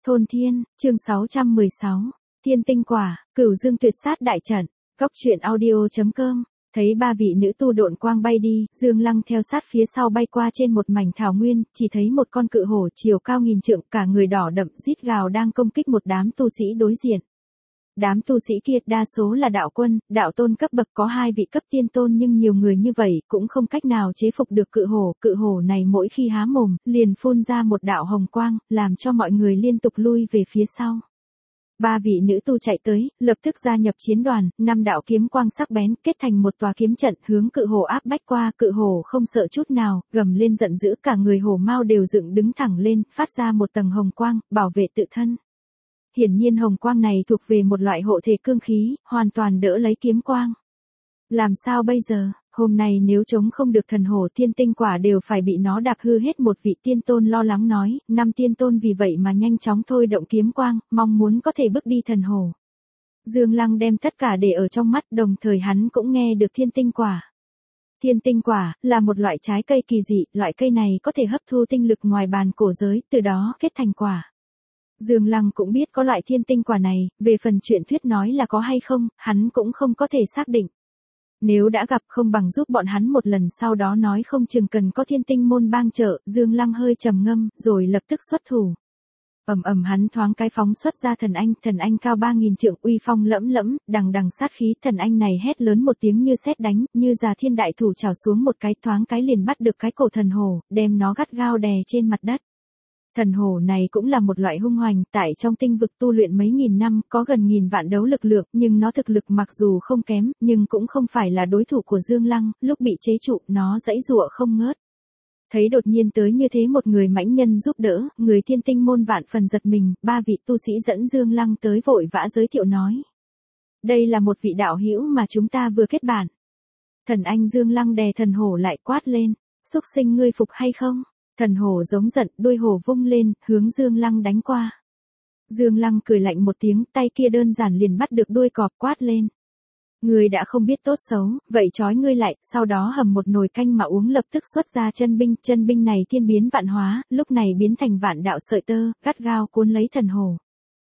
Thôn Thiên, chương 616, Thiên tinh quả, Cửu Dương tuyệt sát đại trận, Góc truyện audio.com. Thấy ba vị nữ tu độn quang bay đi, Dương Lăng theo sát phía sau bay qua trên một mảnh thảo nguyên, chỉ thấy một con cự hổ chiều cao nghìn trượng, cả người đỏ đậm rít gào đang công kích một đám tu sĩ đối diện. Đám tu sĩ kia đa số là đạo quân, đạo tôn cấp bậc, có 2 vị cấp tiên tôn, nhưng nhiều người như vậy cũng không cách nào chế phục được cự hổ này mỗi khi há mồm, liền phun ra một đạo hồng quang, làm cho mọi người liên tục lui về phía sau. 3 vị nữ tu chạy tới, lập tức gia nhập chiến đoàn, 5 đạo kiếm quang sắc bén kết thành một tòa kiếm trận hướng cự hổ áp bách qua. Cự hổ không sợ chút nào, gầm lên giận dữ, cả người hổ mao đều dựng đứng thẳng lên, phát ra một tầng hồng quang, bảo vệ tự thân. Hiển nhiên hồng quang này thuộc về một loại hộ thể cương khí, hoàn toàn đỡ lấy kiếm quang. Làm sao bây giờ, hôm nay nếu chống không được thần hổ thiên tinh quả đều phải bị nó đạp hư hết. Một vị tiên tôn lo lắng nói, 5 tiên tôn vì vậy mà nhanh chóng thôi động kiếm quang, mong muốn có thể bước đi thần hổ. Dương Lăng đem tất cả để ở trong mắt, đồng thời hắn cũng nghe được thiên tinh quả. Thiên tinh quả là một loại trái cây kỳ dị, loại cây này có thể hấp thu tinh lực ngoài bàn cổ giới, từ đó kết thành quả. Dương Lăng cũng biết có loại thiên tinh quả này, về phần chuyện thuyết nói là có hay không, hắn cũng không có thể xác định. Nếu đã gặp không bằng giúp bọn hắn một lần, sau đó nói không chừng cần có thiên tinh môn bang trợ. Dương Lăng hơi trầm ngâm, rồi lập tức xuất thủ. Hắn thoáng cái phóng xuất ra thần anh cao 3000 trượng, uy phong lẫm lẫm, đằng đằng sát khí. Thần anh này hét lớn một tiếng như sét đánh, như già thiên đại thủ chảo xuống một cái, thoáng cái liền bắt được cái cổ thần hổ, đem nó gắt gao đè trên mặt đất. Thần hổ này cũng là một loại hung hoành, tại trong tinh vực tu luyện mấy nghìn năm, có gần 1000 vạn đấu lực lượng, nhưng nó thực lực mặc dù không kém, nhưng cũng không phải là đối thủ của Dương Lăng. Lúc bị chế trụ, nó giãy giụa không ngớt. Thấy đột nhiên tới như thế một người mãnh nhân giúp đỡ, người thiên tinh môn vạn phần giật mình. 3 vị tu sĩ dẫn Dương Lăng tới vội vã giới thiệu nói, đây là một vị đạo hữu mà chúng ta vừa kết bạn. Thần anh Dương Lăng đè thần hổ lại quát lên, xúc sinh, ngươi phục hay không? Thần hổ giống giận, đuôi hổ vung lên, hướng Dương Lăng đánh qua. Dương Lăng cười lạnh một tiếng, tay kia đơn giản liền bắt được đuôi cọp, quát lên, ngươi đã không biết tốt xấu, vậy trói ngươi lại. Sau đó hầm một nồi canh mà uống, lập tức xuất ra chân binh này thiên biến vạn hóa, lúc này biến thành vạn đạo sợi tơ, gắt gao cuốn lấy thần hổ.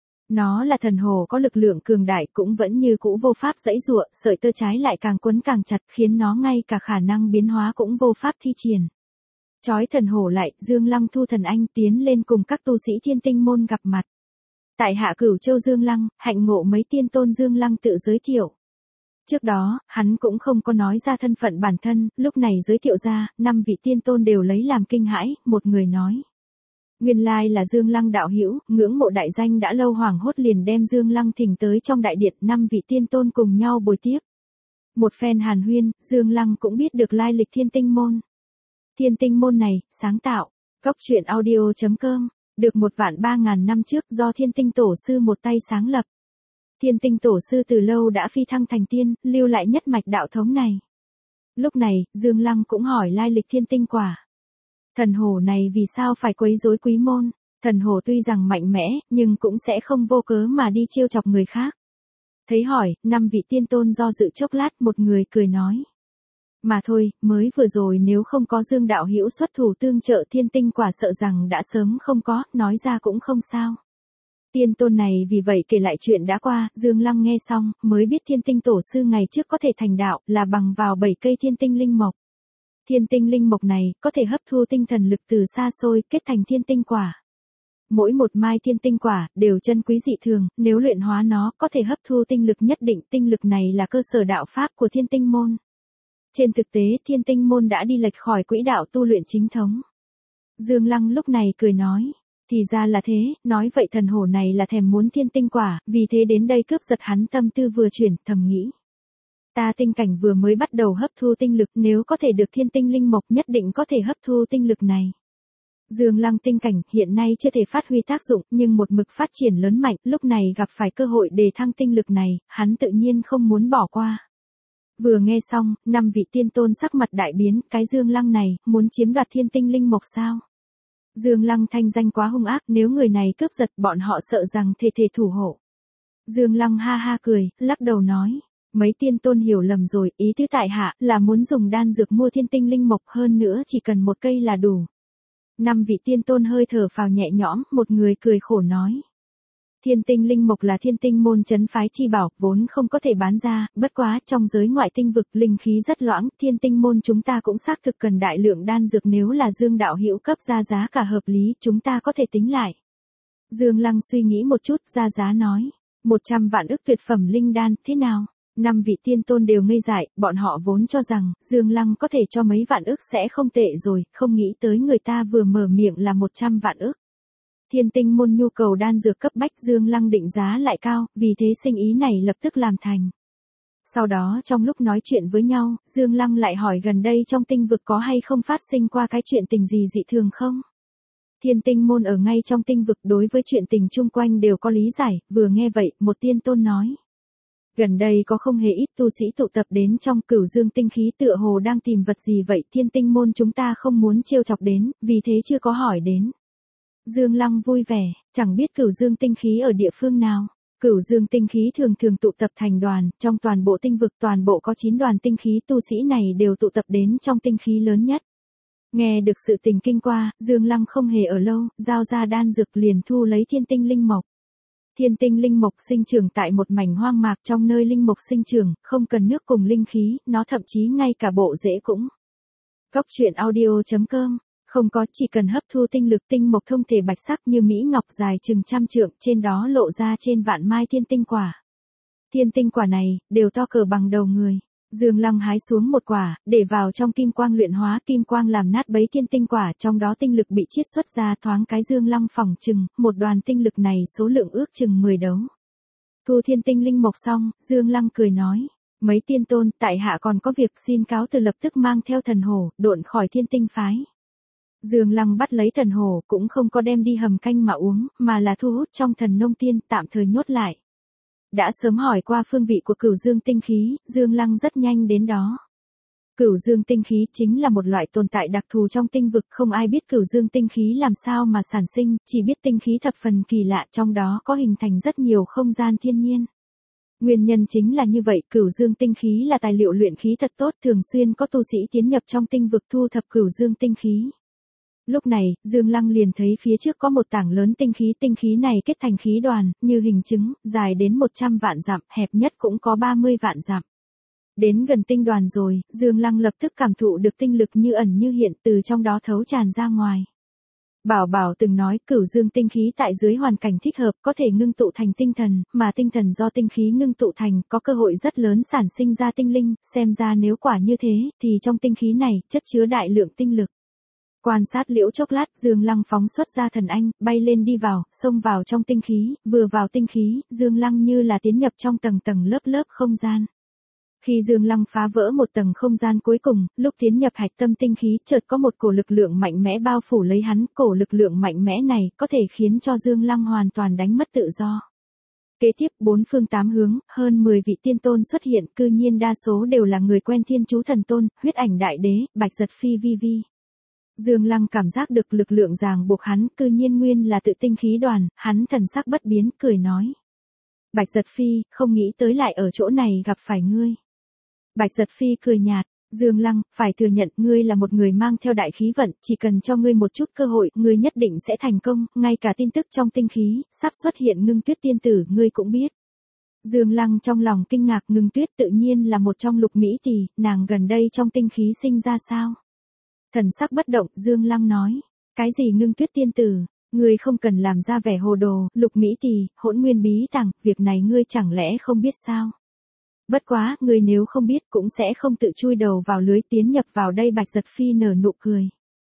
Nó là thần hổ có lực lượng cường đại, cũng vẫn như cũ vô pháp giãy giụa, sợi tơ trái lại càng quấn càng chặt, khiến nó ngay cả khả năng biến hóa cũng vô pháp thi triển. Chói thần hổ lại, Dương Lăng thu thần anh tiến lên cùng các tu sĩ thiên tinh môn gặp mặt. Tại hạ Cửu Châu Dương Lăng, hạnh ngộ mấy tiên tôn. Dương Lăng tự giới thiệu. Trước đó, hắn cũng không có nói ra thân phận bản thân, lúc này giới thiệu ra, 5 vị tiên tôn đều lấy làm kinh hãi. Một người nói, nguyên lai là Dương Lăng đạo hữu, ngưỡng mộ đại danh đã lâu. Hoảng hốt liền đem Dương Lăng thỉnh tới trong đại điện, 5 vị tiên tôn cùng nhau bồi tiếp. Một phen hàn huyên, Dương Lăng cũng biết được lai lịch thiên tinh môn. Thiên tinh môn này, sáng tạo, Góc truyện audio.com, được 13000 năm trước do thiên tinh tổ sư một tay sáng lập. Thiên tinh tổ sư từ lâu đã phi thăng thành tiên, lưu lại nhất mạch đạo thống này. Lúc này, Dương Lăng cũng hỏi lai lịch thiên tinh quả. Thần hổ này vì sao phải quấy rối quý môn? Thần hổ tuy rằng mạnh mẽ, nhưng cũng sẽ không vô cớ mà đi trêu chọc người khác. Thấy hỏi, 5 vị tiên tôn do dự chốc lát, một người cười nói, mà thôi, mới vừa rồi nếu không có Dương đạo hữu xuất thủ tương trợ, thiên tinh quả sợ rằng đã sớm không có, nói ra cũng không sao. Tiên tôn này vì vậy kể lại chuyện đã qua. Dương Lăng nghe xong, mới biết thiên tinh tổ sư ngày trước có thể thành đạo, là bằng vào 7 cây thiên tinh linh mộc. Thiên tinh linh mộc này, có thể hấp thu tinh thần lực từ xa xôi, kết thành thiên tinh quả. Mỗi một mai thiên tinh quả, đều chân quý dị thường, nếu luyện hóa nó, có thể hấp thu tinh lực nhất định. Tinh lực này là cơ sở đạo pháp của thiên tinh môn. Trên thực tế, thiên tinh môn đã đi lệch khỏi quỹ đạo tu luyện chính thống. Dương Lăng lúc này cười nói, thì ra là thế, nói vậy thần hổ này là thèm muốn thiên tinh quả, vì thế đến đây cướp giật. Hắn tâm tư vừa chuyển, thầm nghĩ, ta tinh cảnh vừa mới bắt đầu hấp thu tinh lực, nếu có thể được thiên tinh linh mộc nhất định có thể hấp thu tinh lực này. Dương Lăng tinh cảnh hiện nay chưa thể phát huy tác dụng, nhưng một mực phát triển lớn mạnh, lúc này gặp phải cơ hội đề thăng tinh lực này, hắn tự nhiên không muốn bỏ qua. Vừa nghe xong, 5 vị tiên tôn sắc mặt đại biến, cái Dương Lăng này, muốn chiếm đoạt thiên tinh linh mộc sao? Dương Lăng thanh danh quá hung ác, nếu người này cướp giật bọn họ sợ rằng thể thủ hộ. Dương Lăng ha ha cười, lắc đầu nói, mấy tiên tôn hiểu lầm rồi, ý tứ tại hạ là muốn dùng đan dược mua thiên tinh linh mộc, hơn nữa chỉ cần 1 cây là đủ. 5 vị tiên tôn hơi thở phào nhẹ nhõm, một người cười khổ nói, Thiên tinh linh mộc là thiên tinh môn trấn phái chi bảo, vốn không có thể bán ra, bất quá trong giới ngoại tinh vực linh khí rất loãng, thiên tinh môn chúng ta cũng xác thực cần đại lượng đan dược, nếu là Dương đạo hữu cấp ra giá cả hợp lý, chúng ta có thể tính lại. Dương Lăng suy nghĩ một chút, ra giá nói, 100 vạn ức tuyệt phẩm linh đan, thế nào? 5 vị tiên tôn đều ngây dại, bọn họ vốn cho rằng, Dương Lăng có thể cho mấy vạn ức sẽ không tệ rồi, không nghĩ tới người ta vừa mở miệng là 100 vạn ức. Thiên tinh môn nhu cầu đan dược cấp bách, Dương Lăng định giá lại cao, vì thế sinh ý này lập tức làm thành. Sau đó trong lúc nói chuyện với nhau, Dương Lăng lại hỏi gần đây trong tinh vực có hay không phát sinh qua cái chuyện tình gì dị thường không? Thiên tinh môn ở ngay trong tinh vực, đối với chuyện tình chung quanh đều có lý giải, vừa nghe vậy, một tiên tôn nói. Gần đây có không hề ít tu sĩ tụ tập đến trong Cửu Dương tinh khí, tựa hồ đang tìm vật gì vậy, thiên tinh môn chúng ta không muốn trêu chọc đến, vì thế chưa có hỏi đến. Dương Lăng vui vẻ, chẳng biết Cửu Dương tinh khí ở địa phương nào. Cửu Dương tinh khí thường thường tụ tập thành đoàn, trong toàn bộ tinh vực toàn bộ có 9 đoàn tinh khí, tu sĩ này đều tụ tập đến trong tinh khí lớn nhất. Nghe được sự tình kinh qua, Dương Lăng không hề ở lâu, giao ra đan dược liền thu lấy thiên tinh linh mộc. Thiên tinh linh mộc sinh trưởng tại một mảnh hoang mạc, trong nơi linh mộc sinh trưởng, không cần nước cùng linh khí, nó thậm chí ngay cả bộ rễ cũng. Góc truyện audio.com, không có, chỉ cần hấp thu tinh lực, tinh mộc thông thể bạch sắc như mỹ ngọc, dài chừng 100 trượng, trên đó lộ ra trên vạn mai thiên tinh quả. Thiên tinh quả này, đều to cỡ bằng đầu người. Dương Lăng hái xuống một quả, để vào trong kim quang luyện hóa, kim quang làm nát bấy thiên tinh quả, trong đó tinh lực bị chiết xuất ra, thoáng cái Dương Lăng phỏng chừng, một đoàn tinh lực này số lượng ước chừng 10 đấu. Thu thiên tinh linh mộc xong, Dương Lăng cười nói, mấy tiên tôn, tại hạ còn có việc, xin cáo từ, lập tức mang theo thần hổ, độn khỏi thiên tinh phái. Dương Lăng bắt lấy thần hổ, cũng không có đem đi hầm canh mà uống, mà là thu hút trong thần nông tiên, tạm thời nhốt lại. Đã sớm hỏi qua phương vị của Cửu Dương tinh khí, Dương Lăng rất nhanh đến đó. Cửu Dương tinh khí chính là một loại tồn tại đặc thù trong tinh vực, không ai biết Cửu Dương tinh khí làm sao mà sản sinh, chỉ biết tinh khí thập phần kỳ lạ, trong đó có hình thành rất nhiều không gian thiên nhiên. Nguyên nhân chính là như vậy, Cửu Dương tinh khí là tài liệu luyện khí thật tốt, thường xuyên có tu sĩ tiến nhập trong tinh vực thu thập Cửu Dương tinh khí. Lúc này, Dương Lăng liền thấy phía trước có một tảng lớn tinh khí này kết thành khí đoàn, như hình trứng, dài đến 100 vạn dặm, hẹp nhất cũng có 30 vạn dặm. Đến gần tinh đoàn rồi, Dương Lăng lập tức cảm thụ được tinh lực như ẩn như hiện, từ trong đó thấu tràn ra ngoài. Bảo Bảo từng nói Cửu Dương tinh khí tại dưới hoàn cảnh thích hợp có thể ngưng tụ thành tinh thần, mà tinh thần do tinh khí ngưng tụ thành có cơ hội rất lớn sản sinh ra tinh linh, xem ra nếu quả như thế, thì trong tinh khí này chất chứa đại lượng tinh lực. Quan sát liễu chốc lát, Dương Lăng phóng xuất ra thần anh, bay lên đi vào, xông vào trong tinh khí, vừa vào tinh khí, Dương Lăng như là tiến nhập trong tầng tầng lớp lớp không gian. Khi Dương Lăng phá vỡ một tầng không gian cuối cùng, lúc tiến nhập hạch tâm tinh khí, chợt có một cổ lực lượng mạnh mẽ bao phủ lấy hắn, cổ lực lượng mạnh mẽ này có thể khiến cho Dương Lăng hoàn toàn đánh mất tự do. Kế tiếp, 4 phương 8 hướng, hơn 10 vị tiên tôn xuất hiện, cư nhiên đa số đều là người quen Thiên Chú Thần Tôn, Huyết Ảnh Đại Đế, Bạch Giật Phi vi. Dương Lăng cảm giác được lực lượng ràng buộc hắn, cư nhiên nguyên là tự tinh khí đoàn, hắn thần sắc bất biến, cười nói. Bạch Giật Phi, không nghĩ tới lại ở chỗ này gặp phải ngươi. Bạch Giật Phi cười nhạt, Dương Lăng, phải thừa nhận ngươi là một người mang theo đại khí vận, chỉ cần cho ngươi một chút cơ hội, ngươi nhất định sẽ thành công, ngay cả tin tức trong tinh khí, sắp xuất hiện Ngưng Tuyết tiên tử, ngươi cũng biết. Dương Lăng trong lòng kinh ngạc, Ngưng Tuyết tự nhiên là một trong Lục Mỹ Tỷ, nàng gần đây trong tinh khí sinh ra sao? Thần sắc bất động, Dương Lăng nói, cái gì Ngưng Tuyết tiên tử, ngươi không cần làm ra vẻ hồ đồ, Lục Mỹ Tỷ, Hỗn Nguyên bí tàng, việc này ngươi chẳng lẽ không biết sao? Bất quá, ngươi nếu không biết cũng sẽ không tự chui đầu vào lưới tiến nhập vào đây. Bạch Giật Phi nở nụ cười.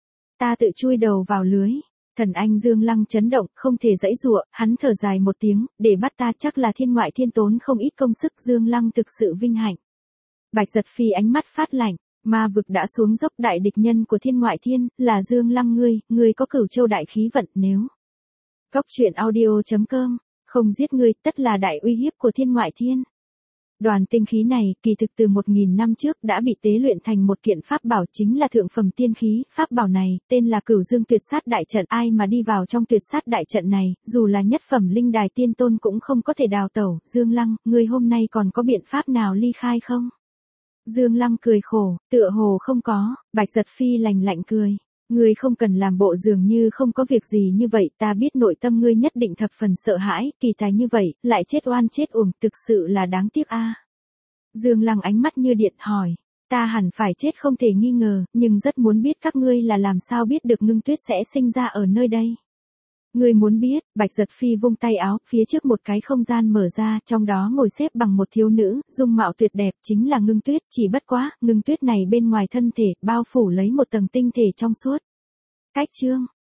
Ta tự chui đầu vào lưới. Thần anh Dương Lăng chấn động, không thể giãy giụa, hắn thở dài một tiếng, để bắt ta chắc là thiên ngoại thiên tốn không ít công sức. Dương Lăng thực sự vinh hạnh. Bạch Giật Phi ánh mắt phát lạnh, ma vực đã xuống dốc, đại địch nhân của thiên ngoại thiên, là Dương Lăng ngươi có Cửu Châu đại khí vận, nếu. Góc truyện audio.com, không giết ngươi, tất là đại uy hiếp của thiên ngoại thiên. Đoàn tinh khí này, kỳ thực từ 1000 năm trước đã bị tế luyện thành một kiện pháp bảo, chính là thượng phẩm tiên khí, pháp bảo này, tên là Cửu Dương Tuyệt Sát Đại Trận, ai mà đi vào trong Tuyệt Sát Đại Trận này, dù là nhất phẩm linh đài tiên tôn cũng không có thể đào tẩu. Dương Lăng, ngươi hôm nay còn có biện pháp nào ly khai không? Dương Lăng cười khổ, tựa hồ không có. Bạch Giật Phi lạnh lạnh cười. Ngươi không cần làm bộ dường như không có việc gì như vậy, ta biết nội tâm ngươi nhất định thập phần sợ hãi, kỳ tài như vậy, lại chết oan chết uổng, thực sự là đáng tiếc a. Dương Lăng ánh mắt như điện hỏi, ta hẳn phải chết không thể nghi ngờ, nhưng rất muốn biết các ngươi là làm sao biết được Ngưng Tuyết sẽ sinh ra ở nơi đây. Ngươi muốn biết, Bạch Giật Phi vung tay áo, phía trước một cái không gian mở ra, trong đó ngồi xếp bằng một thiếu nữ, dung mạo tuyệt đẹp, chính là Ngưng Tuyết, chỉ bất quá, Ngưng Tuyết này bên ngoài thân thể, bao phủ lấy một tầng tinh thể trong suốt. Cách chương